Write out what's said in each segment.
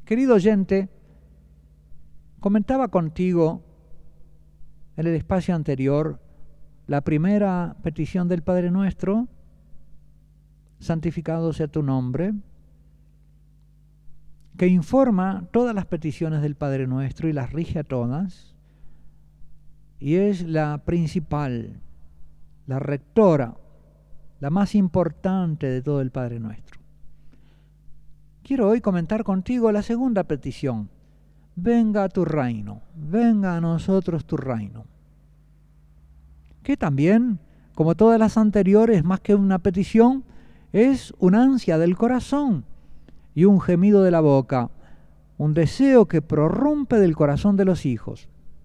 Querido oyente, comentaba contigo en el espacio anterior la primera petición del Padre Nuestro: santificado sea tu nombre, que informa todas las peticiones del Padre Nuestro y las rige a todas, y es la principal, la rectora, la más importante de todo el Padre Nuestro. Quiero hoy comentar contigo la segunda petición: venga a tu reino, venga a nosotros tu reino. Que también, como todas las anteriores, más que una petición, es una ansia del corazón y un gemido de la boca, un deseo que prorrumpe del corazón de los hijos.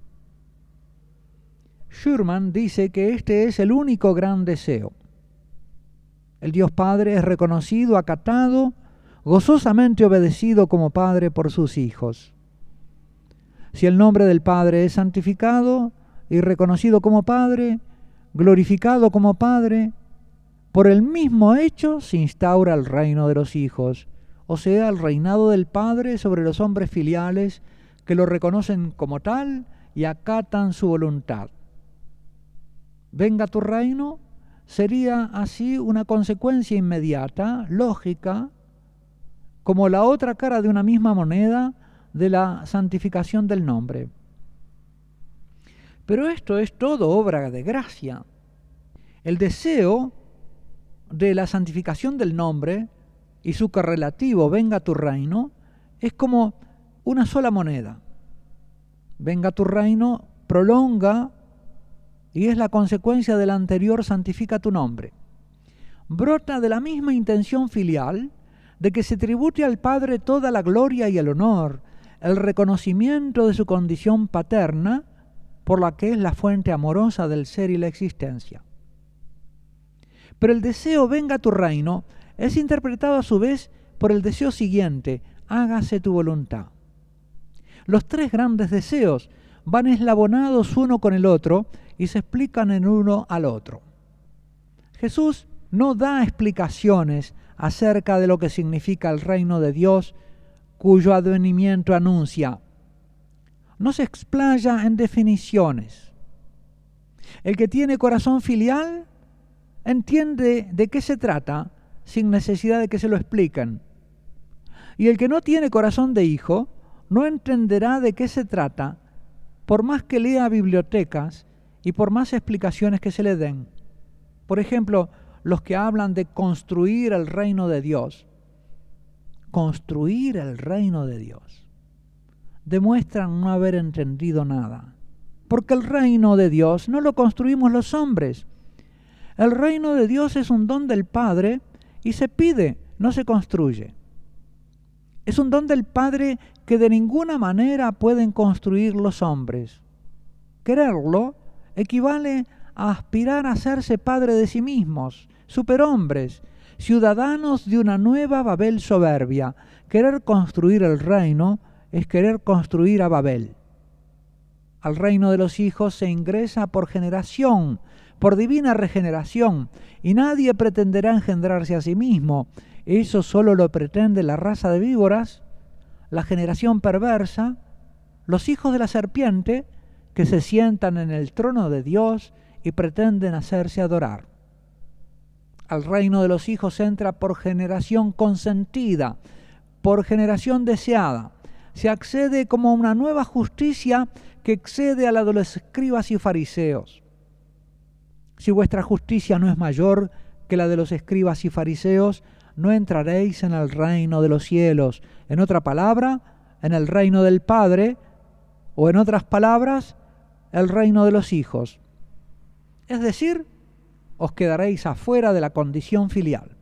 Schurman dice que este es el único gran deseo. El Dios Padre es reconocido, acatado, gozosamente obedecido como Padre por sus hijos. Si el nombre del Padre es santificado y reconocido como Padre, glorificado como Padre, por el mismo hecho se instaura el reino de los hijos, o sea, el reinado del Padre sobre los hombres filiales que lo reconocen como tal y acatan su voluntad. Venga tu reino sería así una consecuencia inmediata, lógica, como la otra cara de una misma moneda de la santificación del nombre. Pero esto es todo obra de gracia. El deseo de la santificación del nombre y su correlativo, venga tu reino, es como una sola moneda. Venga tu reino prolonga y es la consecuencia del anterior, santifica tu nombre. Brota de la misma intención filial de que se tribute al Padre toda la gloria y el honor, el reconocimiento de su condición paterna, por la que es la fuente amorosa del ser y la existencia. Pero el deseo venga a tu reino es interpretado a su vez por el deseo siguiente: hágase tu voluntad. Los tres grandes deseos van eslabonados uno con el otro y se explican en uno al otro. Jesús no da explicaciones acerca de lo que significa el reino de Dios, cuyo advenimiento anuncia. No se explaya en definiciones. El que tiene corazón filial entiende de qué se trata sin necesidad de que se lo expliquen. Y el que no tiene corazón de hijo no entenderá de qué se trata, por más que lea bibliotecas y por más explicaciones que se le den. Por ejemplo, los que hablan de construir el reino de Dios. Construir el reino de Dios. Demuestran no haber entendido nada. Porque el reino de Dios no lo construimos los hombres. El reino de Dios es un don del Padre y se pide, no se construye. Es un don del Padre que de ninguna manera pueden construir los hombres. Quererlo equivale a aspirar a hacerse padre de sí mismos, superhombres, ciudadanos de una nueva Babel soberbia. Querer construir el reino es querer construir a Babel. Al reino de los hijos se ingresa por generación, por divina regeneración, y nadie pretenderá engendrarse a sí mismo. Eso solo lo pretende la raza de víboras, la generación perversa, los hijos de la serpiente, que se sientan en el trono de Dios y pretenden hacerse adorar. Al reino de los hijos entra por generación consentida, por generación deseada. Se accede como a una nueva justicia que excede a la de los escribas y fariseos. Si vuestra justicia no es mayor que la de los escribas y fariseos, no entraréis en el reino de los cielos. En otra palabra, en el reino del Padre, o en otras palabras, el reino de los hijos. Es decir, os quedaréis afuera de la condición filial.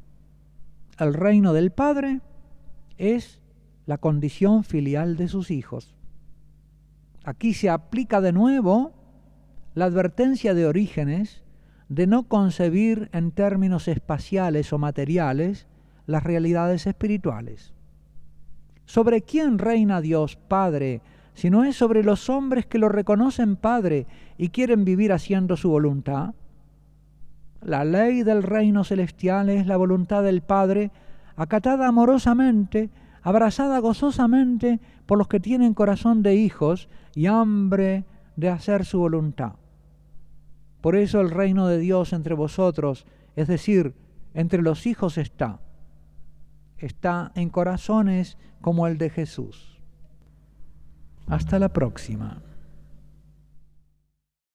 El reino del Padre es la condición filial de sus hijos. Aquí se aplica de nuevo la advertencia de Orígenes de no concebir en términos espaciales o materiales las realidades espirituales. ¿Sobre quién reina Dios Padre, si no es sobre los hombres que lo reconocen Padre y quieren vivir haciendo su voluntad? La ley del reino celestial es la voluntad del Padre, acatada amorosamente abrazada gozosamente por los que tienen corazón de hijos y hambre de hacer su voluntad. Por eso el reino de Dios entre vosotros, es decir, entre los hijos está en corazones como el de Jesús. Hasta la próxima.